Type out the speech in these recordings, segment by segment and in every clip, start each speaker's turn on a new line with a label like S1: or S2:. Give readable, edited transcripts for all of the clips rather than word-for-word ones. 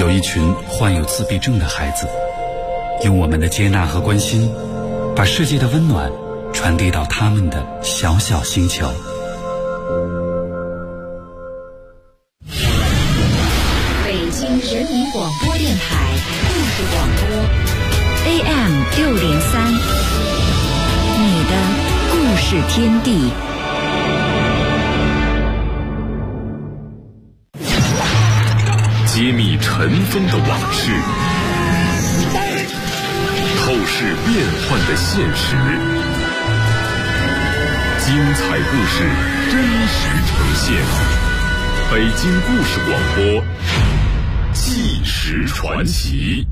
S1: 有一群患有自闭症的孩子，用我们的接纳和关心，把世界的温暖传递到他们的小小星球。
S2: 北京人民广播电台故事广播 AM603，你的故事天地。
S3: 揭秘尘封的往事，透视变幻的现实，精彩故事真实呈现。北京故事广播，纪实传奇。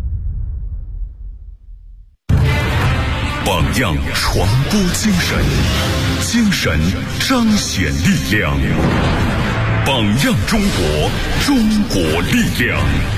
S3: 榜样传播精神，精神彰显力量。榜样中国，中国力量。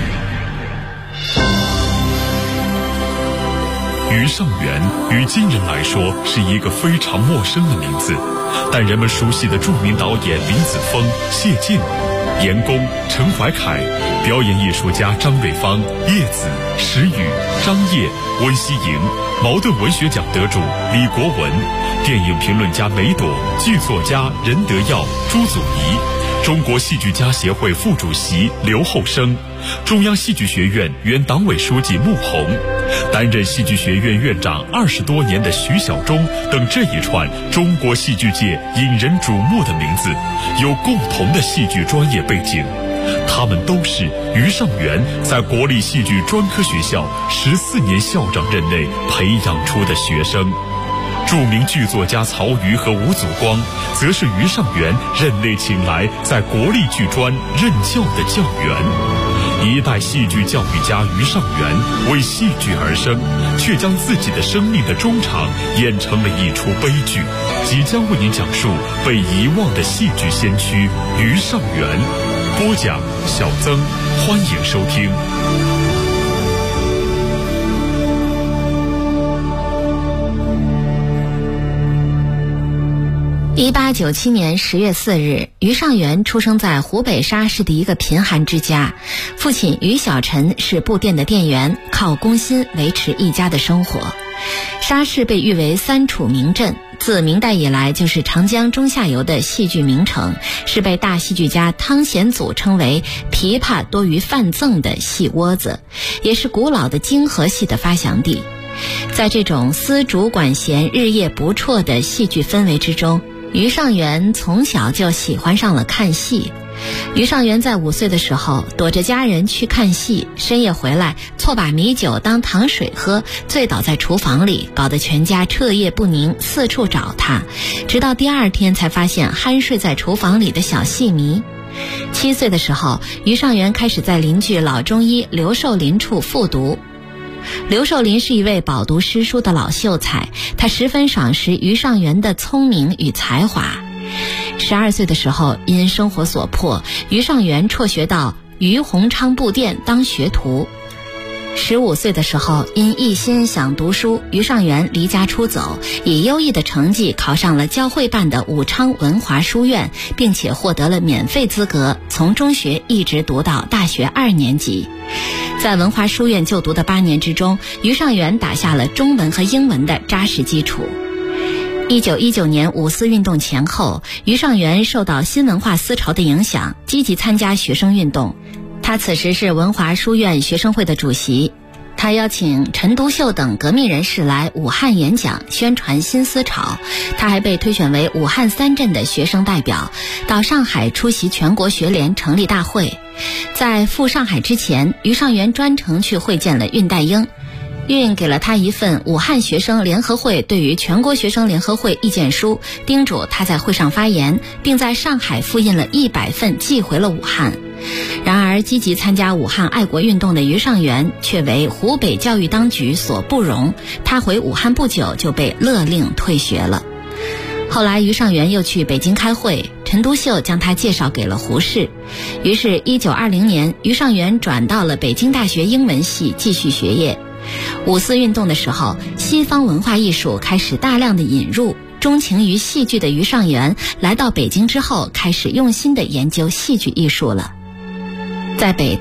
S3: 于尚元于今人来说是一个非常陌生的名字，但人们熟悉的著名导演林子峰、谢晋、严工、陈怀凯，表演艺术家张瑞芳、叶子、石宇、张烨、温希莹，茅盾文学奖得主李国文，电影评论家梅朵，剧作家任德耀、朱祖仪，中国戏剧家协会副主席刘厚生，中央戏剧学院原党委书记穆虹，担任戏剧学院院长20多年的徐晓忠等这一串中国戏剧界引人瞩目的名字，有共同的戏剧专业背景。他们都是于尚元在国立戏剧专科学校14年校长任内培养出的学生。著名剧作家曹禺和吴祖光，则是于尚元任内请来在国立剧专任教的教员。一代戏剧教育家于尚元为戏剧而生，却将自己的生命的中场演成了一出悲剧。即将为您讲述被遗忘的戏剧先驱于尚元。播讲小曾，欢迎收听。
S2: 1897年10月4日，于尚元出生在湖北沙市的一个贫寒之家，父亲于小臣是布店的店员，靠工薪维持一家的生活。沙市被誉为三楚名镇，自明代以来就是长江中下游的戏剧名城，是被大戏剧家汤显祖称为琵琶多于范赠的戏窝子，也是古老的京河戏的发祥地。在这种丝竹管弦日夜不辍的戏剧氛围之中，于尚元从小就喜欢上了看戏。于尚元在5岁的时候躲着家人去看戏，深夜回来错把米酒当糖水喝，醉倒在厨房里，搞得全家彻夜不宁，四处找他，直到第2天才发现酣睡在厨房里的小戏迷。7岁的时候，于尚元开始在邻居老中医刘寿林处复读。刘寿林是一位饱读诗书的老秀才，他十分赏识于尚元的聪明与才华。12岁的时候，因生活所迫，于尚元辍学到于鸿昌布店当学徒。15岁的时候，因一心想读书，于尚元离家出走，以优异的成绩考上了教会办的武昌文华书院，并且获得了免费资格，从中学一直读到大学2年级。在文华书院就读的8年之中，于尚元打下了中文和英文的扎实基础。1919年五四运动前后，于尚元受到新文化思潮的影响，积极参加学生运动。他此时是文华书院学生会的主席，他邀请陈独秀等革命人士来武汉演讲，宣传新思潮。他还被推选为武汉3镇的学生代表，到上海出席全国学联成立大会。在赴上海之前，于尚元专程去会见了恽代英，恽给了他一份武汉学生联合会对于全国学生联合会意见书，叮嘱他在会上发言，并在上海复印了100份寄回了武汉。然而积极参加武汉爱国运动的于尚元却为湖北教育当局所不容，他回武汉不久就被勒令退学了。后来于尚元又去北京开会，陈独秀将他介绍给了胡适。于是1920年，于尚元转到了北京大学英文系继续学业。五四运动的时候，西方文化艺术开始大量的引入，钟情于戏剧的于尚元来到北京之后，开始用心的研究戏剧艺术了。在北大，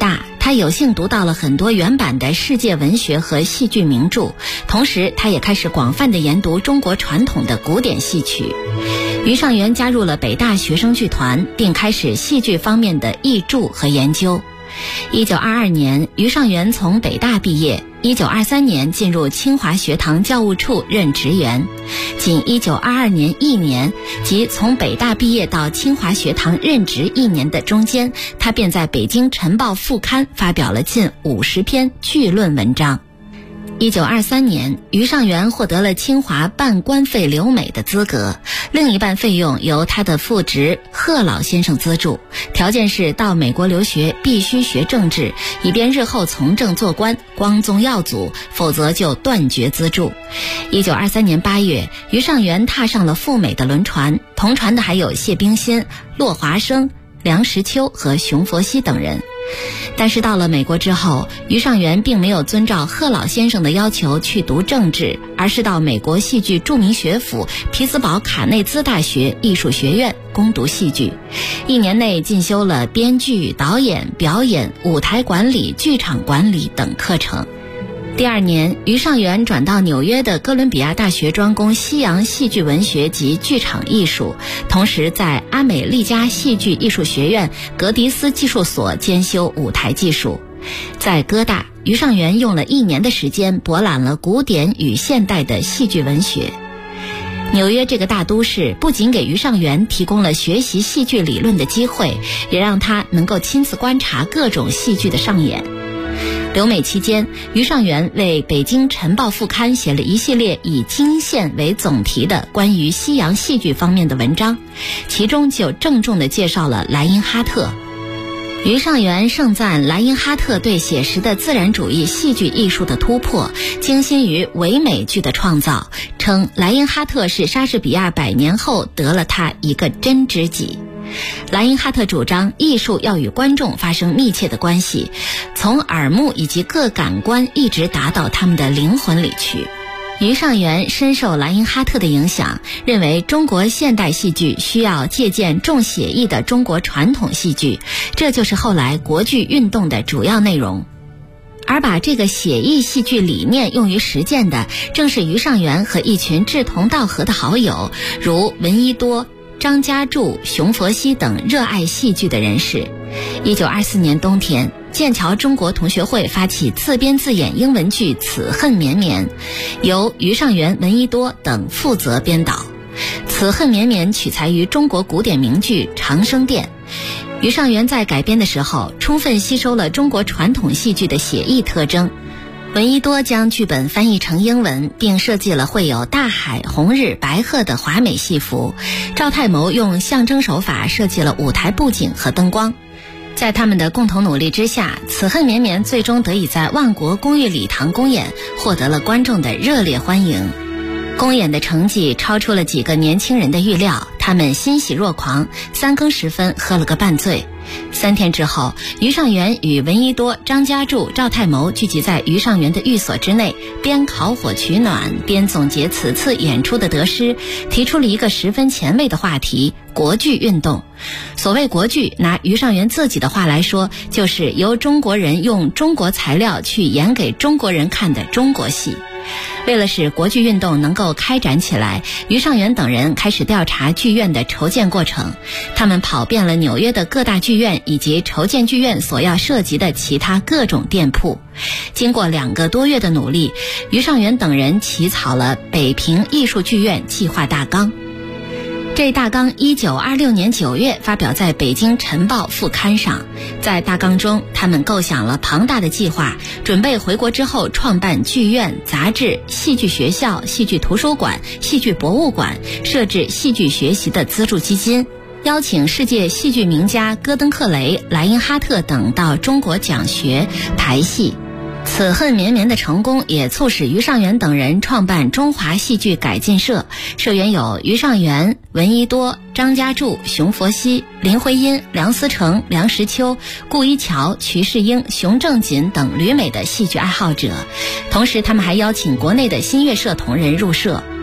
S2: 他有幸读到了很多原版的世界文学和戏剧名著，同时他也开始广泛地研读中国传统的古典戏曲。于尚元加入了北大学生剧团，并开始戏剧方面的译著和研究。1922年，于尚元从北大毕业，1923年进入清华学堂教务处任职员。仅1922年1年，即从北大毕业到清华学堂任职1年的中间，他便在北京晨报副刊发表了近50篇剧论文章。1923年，于尚元获得了清华半官费留美的资格，另一半费用由他的父执贺老先生资助，条件是到美国留学必须学政治，以便日后从政做官，光宗耀祖，否则就断绝资助。1923年8月，于尚元踏上了赴美的轮船，同船的还有谢冰心、骆华生、梁实秋和熊佛熙等人。但是到了美国之后，于尚元并没有遵照贺老先生的要求去读政治，而是到美国戏剧著名学府匹兹堡卡内兹大学艺术学院攻读戏剧，1年内进修了编剧、导演、表演、舞台管理、剧场管理等课程。第2年，于尚元转到纽约的哥伦比亚大学专攻西洋戏剧文学及剧场艺术，同时在阿美利加戏剧艺术学院格迪斯技术所兼修舞台技术。在哥大，于尚元用了1年的时间博览了古典与现代的戏剧文学。纽约这个大都市不仅给于尚元提供了学习戏剧理论的机会，也让他能够亲自观察各种戏剧的上演。留美期间，于尚元为北京晨报副刊写了一系列以京县为总题的关于西洋戏剧方面的文章，其中就郑重地介绍了莱因哈特。于尚元盛赞莱因哈特对写实的自然主义戏剧艺术的突破，精心于唯美剧的创造，称莱因哈特是莎士比亚100年后得了他一个真知己。莱因哈特主张艺术要与观众发生密切的关系，从耳目以及各感官一直达到他们的灵魂里去。于尚元深受莱因哈特的影响，认为中国现代戏剧需要借鉴重写意的中国传统戏剧，这就是后来国剧运动的主要内容。而把这个写意戏剧理念用于实践的，正是于尚元和一群志同道合的好友，如闻一多、张家柱、熊佛熙等热爱戏剧的人士。1924年冬天，剑桥中国同学会发起自编自演英文剧《此恨绵绵》，由于尚元、闻一多等负责编导。《此恨绵绵》取材于中国古典名剧《长生殿》。于尚元在改编的时候，充分吸收了中国传统戏剧的写意特征。闻一多将剧本翻译成英文，并设计了绘有大海、红日、白鹤的华美戏服。赵太谋用象征手法设计了舞台布景和灯光。在他们的共同努力之下，《此恨绵绵》最终得以在万国公寓礼堂公演，获得了观众的热烈欢迎。公演的成绩超出了几个年轻人的预料，他们欣喜若狂，3更时分喝了个半醉。3天之后，于尚元与闻一多、张家柱、赵太谋聚集在于尚元的寓所之内，边烤火取暖，边总结此次演出的得失，提出了一个十分前卫的话题：国剧运动。所谓国剧，拿于尚元自己的话来说，就是由中国人用中国材料去演给中国人看的中国戏。为了使国剧运动能够开展起来，于尚元等人开始调查剧院的筹建过程。他们跑遍了纽约的各大剧院以及筹建剧院所要涉及的其他各种店铺。经过2个多月的努力，于尚元等人起草了北平艺术剧院计划大纲。这大纲1926年9月发表在北京晨报副刊上。在大纲中，他们构想了庞大的计划，准备回国之后创办剧院、杂志、戏剧学校、戏剧图书馆、戏剧博物馆，设置戏剧学习的资助基金，邀请世界戏剧名家戈登克雷、莱因哈特等到中国讲学排戏。此恨绵绵的成功也促使于尚元等人创办中华戏剧改进社，社员有于尚元、闻一多、张家柱、熊佛熙、林徽因、梁思成、梁实秋、顾一桥、瞿世英、熊正锦等旅美的戏剧爱好者。同时他们还邀请国内的新月社同仁入社。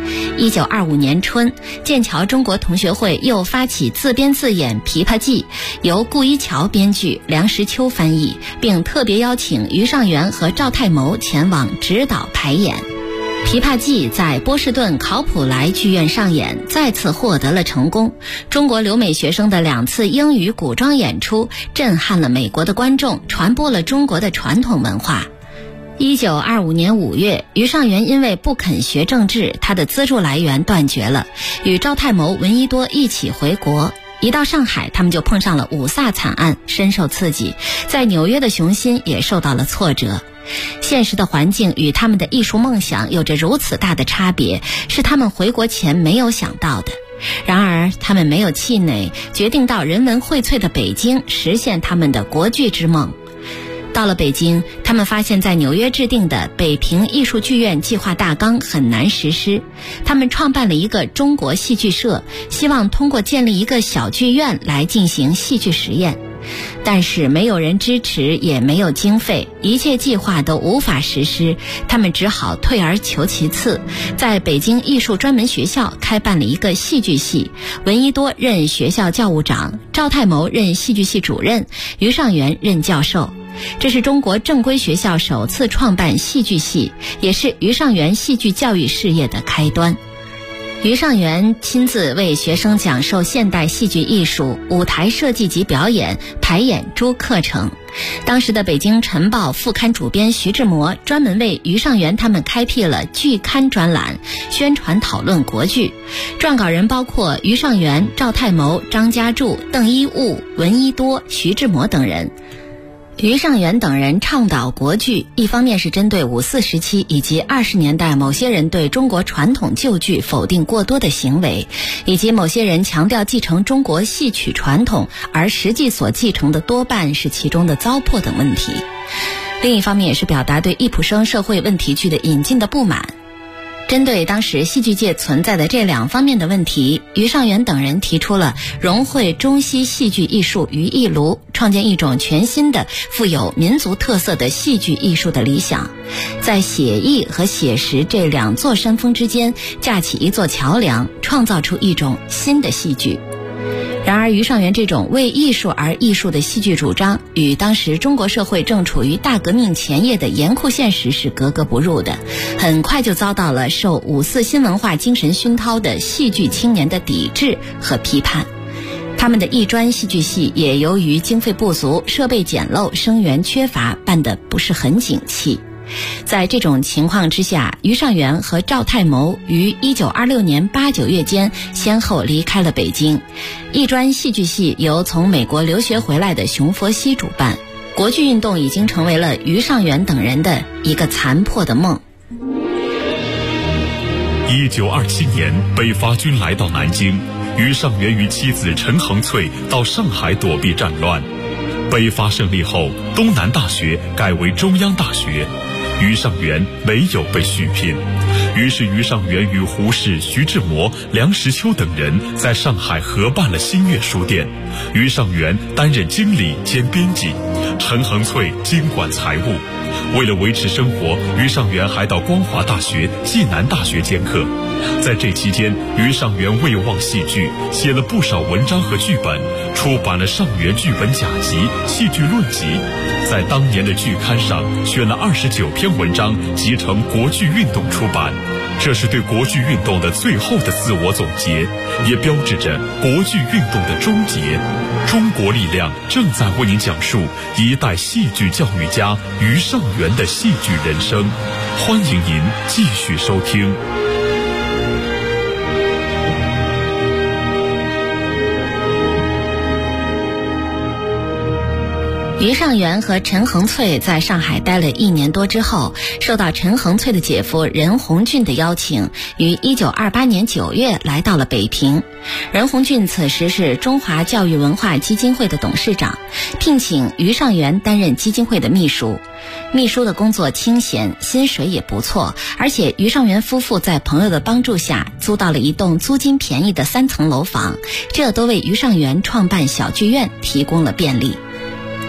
S2: 1925年春，剑桥中国同学会又发起自编自演《琵琶记》，由顾一桥编剧，梁实秋翻译，并特别邀请于尚元和赵太谋前往指导排演。《琵琶记》在波士顿考普莱剧院上演，再次获得了成功。中国留美学生的2次英语古装演出震撼了美国的观众，传播了中国的传统文化。1925年5月，于尚元因为不肯学政治，他的资助来源断绝了，与赵太谋、闻一多一起回国。一到上海，他们就碰上了五卅惨案，深受刺激，在纽约的雄心也受到了挫折。现实的环境与他们的艺术梦想有着如此大的差别，是他们回国前没有想到的。然而他们没有气馁，决定到人文荟萃的北京实现他们的国剧之梦。到了北京，他们发现在纽约制定的北平艺术剧院计划大纲很难实施，他们创办了一个中国戏剧社，希望通过建立一个小剧院来进行戏剧实验。但是没有人支持，也没有经费，一切计划都无法实施，他们只好退而求其次，在北京艺术专门学校开办了一个戏剧系，闻一多任学校教务长，赵太谋任戏剧系主任，于尚元任教授。这是中国正规学校首次创办戏剧系，也是于尚元戏剧教育事业的开端。于尚元亲自为学生讲授现代戏剧艺术、舞台设计及表演、排演诸课程。当时的北京晨报副刊主编徐志摩专门为于尚元他们开辟了剧刊专栏，宣传讨论国剧。撰稿人包括于尚元、赵太谋、张家柱、邓一悟、闻一多、徐志摩等人。于尚元等人倡导国剧，一方面是针对54时期以及20年代某些人对中国传统旧剧否定过多的行为，以及某些人强调继承中国戏曲传统，而实际所继承的多半是其中的糟粕等问题。另一方面也是表达对易卜生社会问题剧的引进的不满。针对当时戏剧界存在的这2方面的问题，于尚元等人提出了融汇中西戏剧艺术于一炉，创建一种全新的富有民族特色的戏剧艺术的理想，在写意和写实这2座山峰之间架起一座桥梁，创造出一种新的戏剧。然而于尚元这种为艺术而艺术的戏剧主张，与当时中国社会正处于大革命前夜的严酷现实是格格不入的，很快就遭到了受54新文化精神熏陶的戏剧青年的抵制和批判。他们的艺专戏剧系也由于经费不足、设备简陋、生源缺乏，办得不是很景气。在这种情况之下，于尚元和赵太谋于1926年8、9月间先后离开了北京。艺专戏剧系由从美国留学回来的熊佛西主办。国剧运动已经成为了于尚元等人的一个残破的梦。
S3: 1927年，北伐军来到南京，于尚元与妻子陈恒翠到上海躲避战乱。北伐胜利后，东南大学改为中央大学，于尚元没有被续聘，于是于尚元与胡适、徐志摩、梁实秋等人在上海合办了新月书店，于尚元担任经理兼编辑，陈恒翠经管财务。为了维持生活，于尚元还到光华大学、暨南大学兼课。在这期间，于尚元未忘戏剧，写了不少文章和剧本，出版了《上元剧本甲集》《戏剧论集》，在当年的剧刊上选了29篇文章，集成国剧运动出版。这是对国剧运动的最后的自我总结，也标志着国剧运动的终结。中国力量正在为您讲述一代戏剧教育家于尚元的戏剧人生，欢迎您继续收听。
S2: 于尚元和陈恒翠在上海待了1年多之后，受到陈恒翠的姐夫任鸿俊的邀请，于1928年9月来到了北平。任鸿俊此时是中华教育文化基金会的董事长，聘请于尚元担任基金会的秘书。秘书的工作清闲，薪水也不错，而且于尚元夫妇在朋友的帮助下租到了一栋租金便宜的3层楼房，这都为于尚元创办小剧院提供了便利。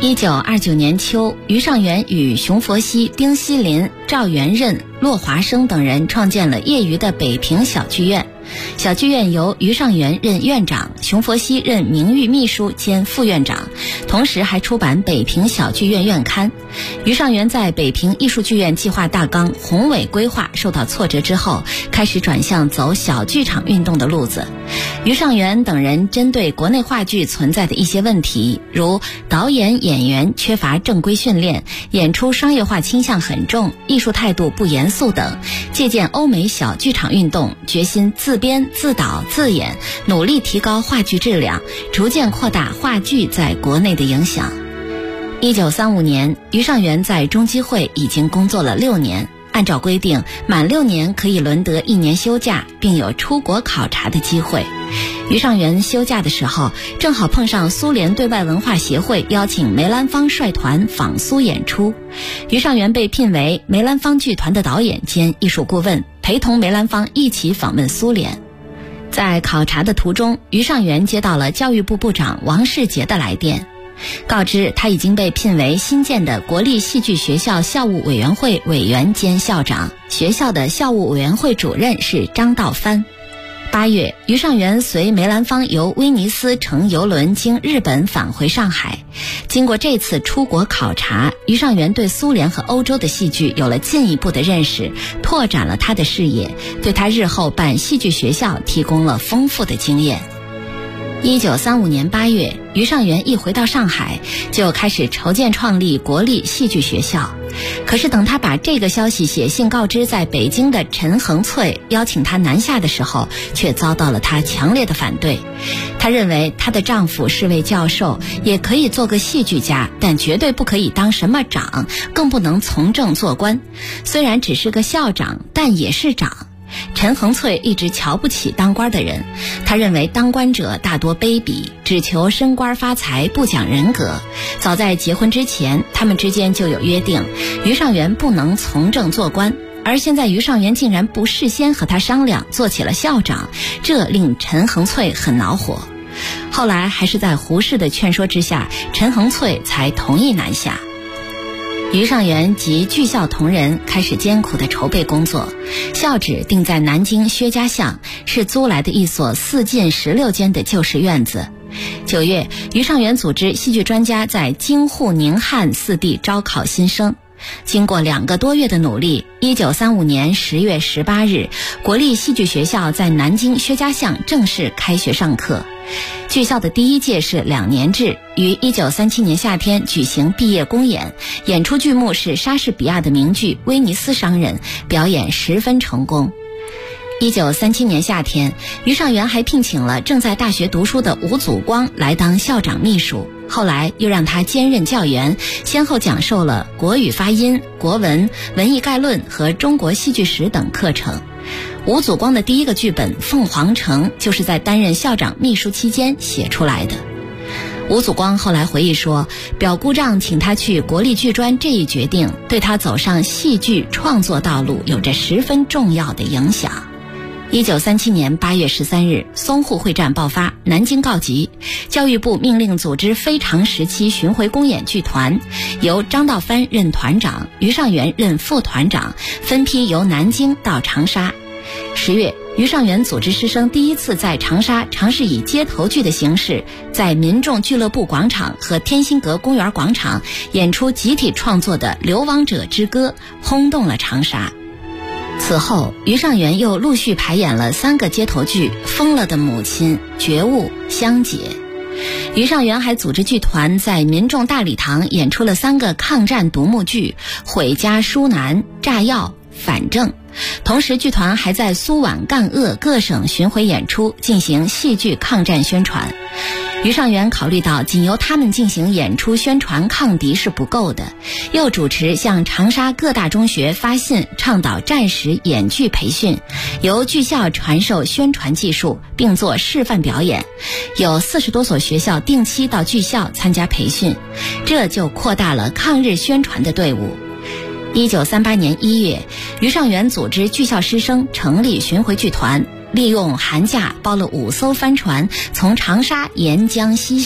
S2: 1929年秋，于尚元与熊佛西、丁锡林、赵元任、骆华生等人创建了业余的北平小剧院。小剧院由于尚元任院长，熊佛西任名誉秘书兼副院长，同时还出版北平小剧院院刊。于尚元在北平艺术剧院计划大纲宏伟规划受到挫折之后，开始转向走小剧场运动的路子。于尚元等人针对国内话剧存在的一些问题，如导演演员缺乏正规训练，演出商业化倾向很重，艺术态度不严肃等，借鉴欧美小剧场运动，决心自编自导自演，努力提高话剧质量，逐渐扩大话剧在国内的影响。1935年，于尚元在中基会已经工作了6年，按照规定，满6年可以轮得1年休假，并有出国考察的机会。于尚元休假的时候，正好碰上苏联对外文化协会邀请梅兰芳率团访苏演出，于尚元被聘为梅兰芳剧团的导演兼艺术顾问，陪同梅兰芳一起访问苏联。在考察的途中，于尚元接到了教育部部长王世杰的来电，告知他已经被聘为新建的国立戏剧学校校务委员会委员兼校长，学校的校务委员会主任是张道藩。8月，于尚元随梅兰芳由威尼斯乘邮轮经日本返回上海。经过这次出国考察，于尚元对苏联和欧洲的戏剧有了进一步的认识，拓展了他的视野，对他日后办戏剧学校提供了丰富的经验。1935年8月，于尚元一回到上海，就开始筹建创立国立戏剧学校。可是等他把这个消息写信告知在北京的陈恒翠，邀请他南下的时候，却遭到了他强烈的反对。他认为她的丈夫是位教授，也可以做个戏剧家，但绝对不可以当什么长，更不能从政做官。虽然只是个校长，但也是长。陈恒翠一直瞧不起当官的人，他认为当官者大多卑鄙，只求升官发财，不讲人格。早在结婚之前，他们之间就有约定，于尚元不能从政做官，而现在于尚元竟然不事先和他商量，做起了校长，这令陈恒翠很恼火。后来还是在胡适的劝说之下，陈恒翠才同意南下。于尚元及剧校同仁开始艰苦的筹备工作，校址定在南京薛家巷，是租来的一所4进16间的旧式院子。9月，于尚元组织戏剧专家在京沪宁汉4地招考新生。经过2个多月的努力，1935年10月18日，国立戏剧学校在南京薛家巷正式开学上课。剧校的第1届是2年制，于1937年夏天举行毕业公演，演出剧目是莎士比亚的名剧《威尼斯商人》，表演十分成功。1937年夏天，于尚元还聘请了正在大学读书的吴祖光来当校长秘书，后来又让他兼任教员，先后讲授了国语发音、国文、文艺概论和中国戏剧史等课程。吴祖光的第一个剧本《凤凰城》就是在担任校长秘书期间写出来的。吴祖光后来回忆说，表姑丈请他去国立剧专这一决定，对他走上戏剧创作道路有着十分重要的影响。1937年8月13日，淞沪会战爆发，南京告急，教育部命令组织非常时期巡回公演剧团，由张道藩任团长，于尚元任副团长，分批由南京到长沙。10月，于尚元组织师生第一次在长沙尝试以街头剧的形式，在民众俱乐部广场和天心阁公园广场演出集体创作的《流亡者之歌》，轰动了长沙。此后，于尚元又陆续排演了3个街头剧：《疯了的母亲》、《觉悟》、《香姐》。于尚元还组织剧团在民众大礼堂演出了3个抗战独幕剧：《毁家书难》、《炸药》、《反正》。同时，剧团还在苏皖赣鄂各省巡回演出，进行戏剧抗战宣传。于尚元考虑到仅由他们进行演出宣传抗敌是不够的，又主持向长沙各大中学发信，倡导战时演剧培训，由剧校传授宣传技术，并做示范表演。有40多所学校定期到剧校参加培训，这就扩大了抗日宣传的队伍。1938年1月，于尚元组织剧校师生成立巡回剧团，利用寒假包了5艘帆船，从长沙沿江西上，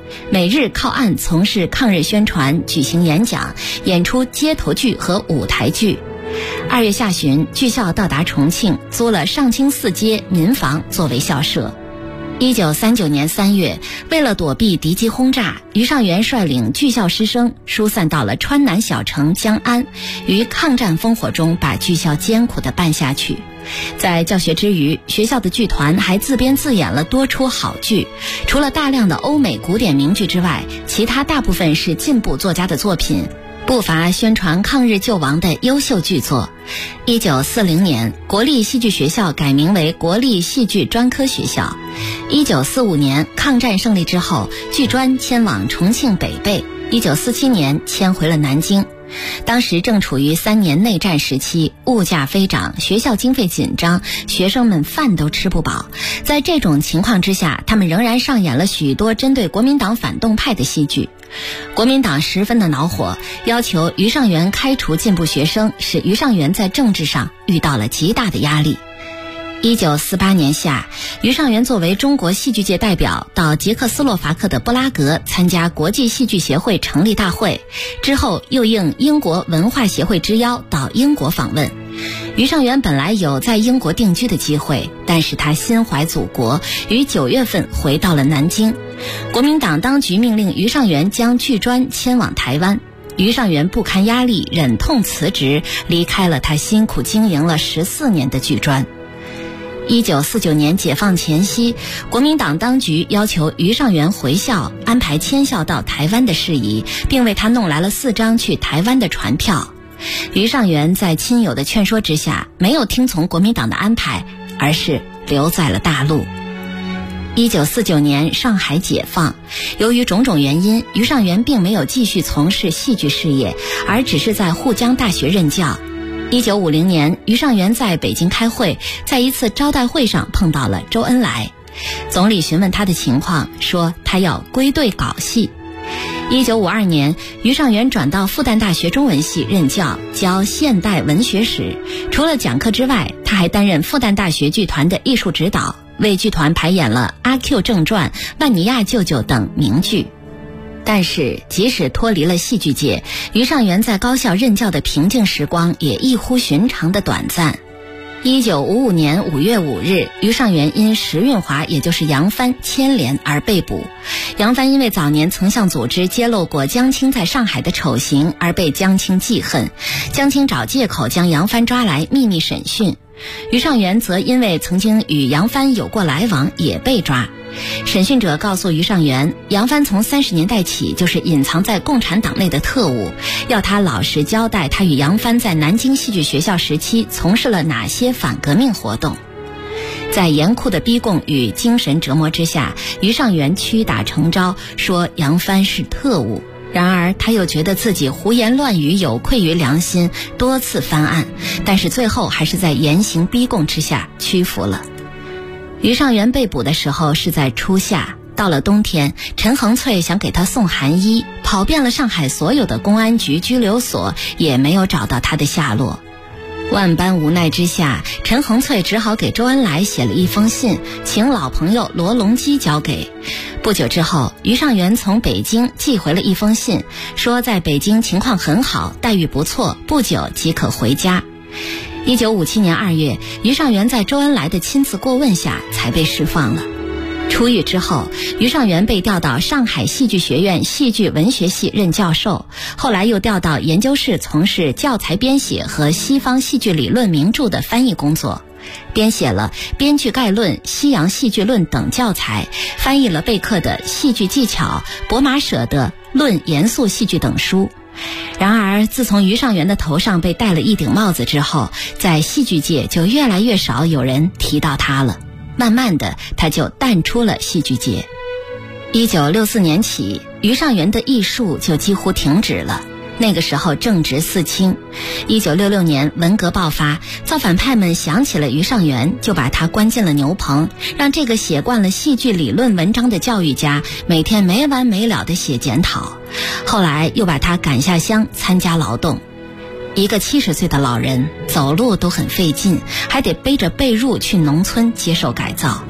S2: 每日靠岸从事抗日宣传，举行演讲，演出街头剧和舞台剧。2月下旬，剧校到达重庆，租了上清寺街民房作为校舍。1939年3月，为了躲避敌机轰炸，于尚元率领剧校师生疏散到了川南小城江安，于抗战烽火中把剧校艰苦地办下去。在教学之余，学校的剧团还自编自演了多出好剧，除了大量的欧美古典名剧之外，其他大部分是进步作家的作品，不乏宣传抗日救亡的优秀剧作。1940年，国立戏剧学校改名为国立戏剧专科学校。1945年，抗战胜利之后，剧专迁往重庆北碚。1947年迁回了南京。当时正处于3年内战时期，物价飞涨，学校经费紧张，学生们饭都吃不饱。在这种情况之下，他们仍然上演了许多针对国民党反动派的戏剧。国民党十分的恼火，要求于尚元开除进步学生，使于尚元在政治上遇到了极大的压力。1948年夏，于尚元作为中国戏剧界代表到捷克斯洛伐克的布拉格参加国际戏剧协会成立大会，之后又应英国文化协会之邀到英国访问。于尚元本来有在英国定居的机会，但是他心怀祖国，于9月份回到了南京。国民党当局命令于尚元将剧专迁往台湾，于尚元不堪压力，忍痛辞职，离开了他辛苦经营了14年的剧专。1949年解放前夕，国民党当局要求于尚元回校，安排迁校到台湾的事宜，并为他弄来了4张去台湾的船票。于尚元在亲友的劝说之下，没有听从国民党的安排，而是留在了大陆。1949年上海解放，由于种种原因，于尚元并没有继续从事戏剧事业，而只是在沪江大学任教。1950年，于尚元在北京开会，在一次招待会上碰到了周恩来。总理询问他的情况，说他要归队搞戏。1952年，于尚元转到复旦大学中文系任教，教现代文学史。除了讲课之外，他还担任复旦大学剧团的艺术指导，为剧团排演了《阿 Q 正传》《万尼亚舅舅》等名剧。但是即使脱离了戏剧界，于尚元在高校任教的平静时光也异乎寻常的短暂。1955年5月5日，于尚元因石运华也就是杨帆牵连而被捕。杨帆因为早年曾向组织揭露过江青在上海的丑行而被江青记恨，江青找借口将杨帆抓来秘密审讯。于尚元则因为曾经与杨帆有过来往也被抓。审讯者告诉于尚元，杨帆从30年代起就是隐藏在共产党内的特务，要他老实交代他与杨帆在南京戏剧学校时期从事了哪些反革命活动。在严酷的逼供与精神折磨之下，于尚元屈打成招，说杨帆是特务。然而他又觉得自己胡言乱语有愧于良心，多次翻案，但是最后还是在严刑逼供之下屈服了。于尚元被捕的时候是在初夏，到了冬天，陈恒翠想给他送寒衣，跑遍了上海所有的公安局拘留所，也没有找到他的下落。万般无奈之下，陈恒翠只好给周恩来写了一封信，请老朋友罗隆基交给。不久之后，于尚元从北京寄回了一封信，说在北京情况很好，待遇不错，不久即可回家。1957年2月，于尚元在周恩来的亲自过问下才被释放了。出狱之后，于尚元被调到上海戏剧学院戏剧文学系任教授，后来又调到研究室从事教材编写和西方戏剧理论名著的翻译工作，编写了《编剧概论》《西洋戏剧论》等教材，翻译了贝克的《戏剧技巧》、博马舍的《论严肃戏剧》等书。然而自从于尚元的头上被戴了一顶帽子之后，在戏剧界就越来越少有人提到他了，慢慢的他就淡出了戏剧界。1964年起，于尚元的艺术就几乎停止了。那个时候正值四清，1966年文革爆发，造反派们想起了于尚元，就把他关进了牛棚，让这个写惯了戏剧理论文章的教育家每天没完没了地写检讨。后来又把他赶下乡参加劳动。一个70岁的老人走路都很费劲，还得背着被褥去农村接受改造。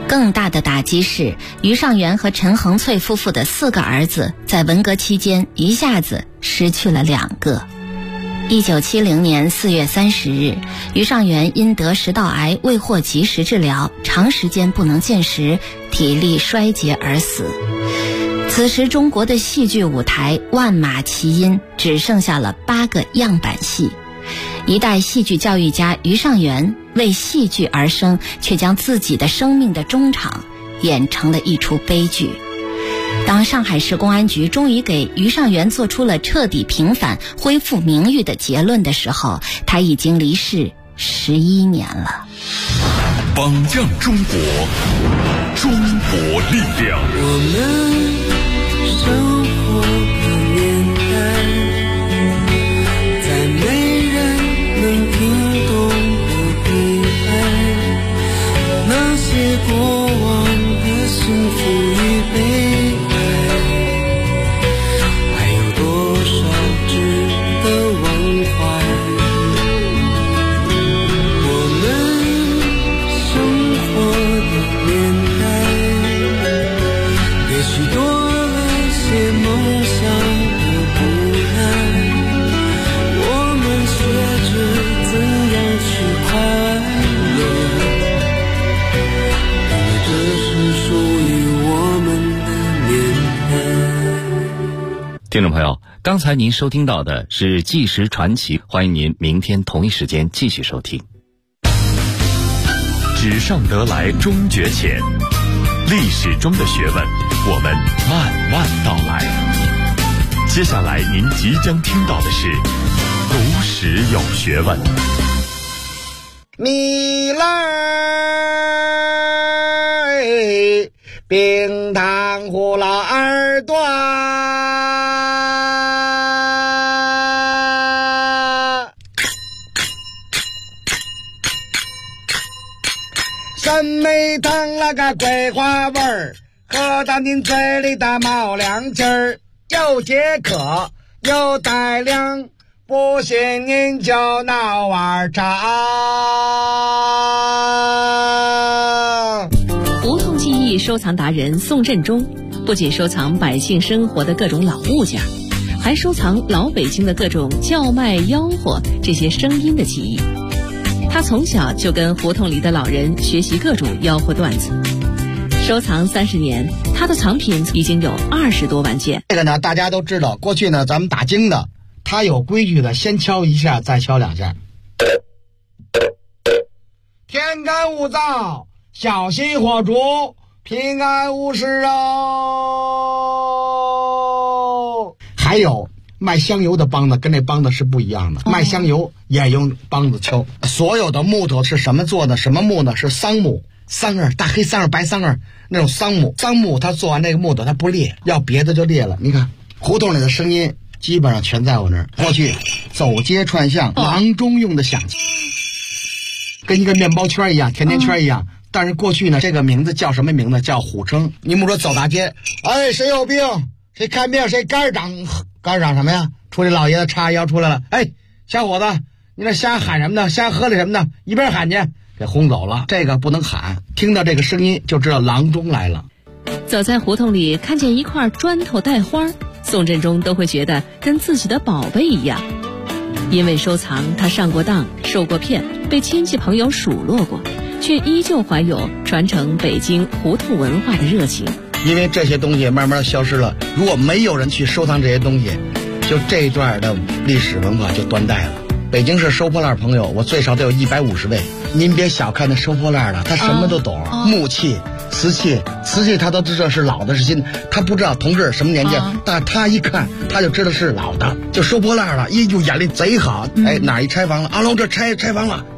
S2: 更大的打击是，于尚元和陈恒翠夫妇的4个儿子在文革期间一下子失去了2个。1970年4月30日，于尚元因得食道癌未获及时治疗，长时间不能进食，体力衰竭而死。此时中国的戏剧舞台万马齐喑，只剩下了8个样板戏。一代戏剧教育家于尚元为戏剧而生，却将自己的生命的终场演成了一出悲剧。当上海市公安局终于给于尚元做出了彻底平反、恢复名誉的结论的时候，他已经离世11年了。
S3: 榜样中国，中国力量。
S4: 我们生活的年代，在没人能听懂的悲哀，那些过往的幸福与悲哀，还有多少值得忘怀？我们生活的年代，也许多了些梦想和不安，我们学着怎样去快乐，因为这是属于我们的年代。
S5: 听众朋友，刚才您收听到的是纪实传奇，欢迎您明天同一时间继续收听。
S3: 纸上得来终觉浅，历史中的学问，我们慢慢道来。接下来您即将听到的是古史有学问。
S6: 米来冰糖葫芦耳朵，参梅糖那个桂花味儿，喝到您嘴里的冒凉气儿，又解渴又带凉，不信您就闹碗茶。
S7: 胡同记忆收藏达人宋振中不仅收藏百姓生活的各种老物件，还收藏老北京的各种叫卖吆喝这些声音的记忆。他从小就跟胡同里的老人学习各种吆喝段子，收藏30年，他的藏品已经有20多万件。
S6: 这个呢，大家都知道，过去呢，咱们打更的，他有规矩的，先敲一下，再敲2下。天干物燥，小心火烛，平安无事哦。还有卖香油的梆子跟这梆子是不一样的，卖香油也用梆子敲。所有的木头是什么做的？什么木呢？是桑木，桑叶，大黑桑叶、白桑叶那种桑木。桑木它做完那个木头它不裂，要别的就裂了。你看胡同里的声音基本上全在我那儿。过去走街串巷，郎中用的响器，跟一个面包圈一样，甜甜圈一样。但是过去呢，这个名字叫什么名字？叫虎称。你们说走大街，哎，谁有病？谁看病？谁肝长？肝长什么呀？出来老爷子叉腰出来了，哎，小伙子，你那瞎喊什么呢？瞎喝的什么呢？一边喊去，给轰走了。这个不能喊，听到这个声音就知道郎中来了。
S7: 走在胡同里，看见一块砖头带花，宋振中都会觉得跟自己的宝贝一样。因为收藏，他上过当，受过骗，被亲戚朋友数落过，却依旧怀有传承北京胡同文化的热情。
S6: 因为这些东西慢慢消失了，如果没有人去收藏这些东西，就这一段的历史文化就断代了。北京市收破烂朋友，我最少得有150位。您别小看那收破烂的，他什么都懂，木器、瓷器他都知道是老的是新的，他不知道同志什么年纪，但他一看他就知道是老的，就收破烂了，就眼力贼好。哎，哪一拆房了？阿龙这拆房了，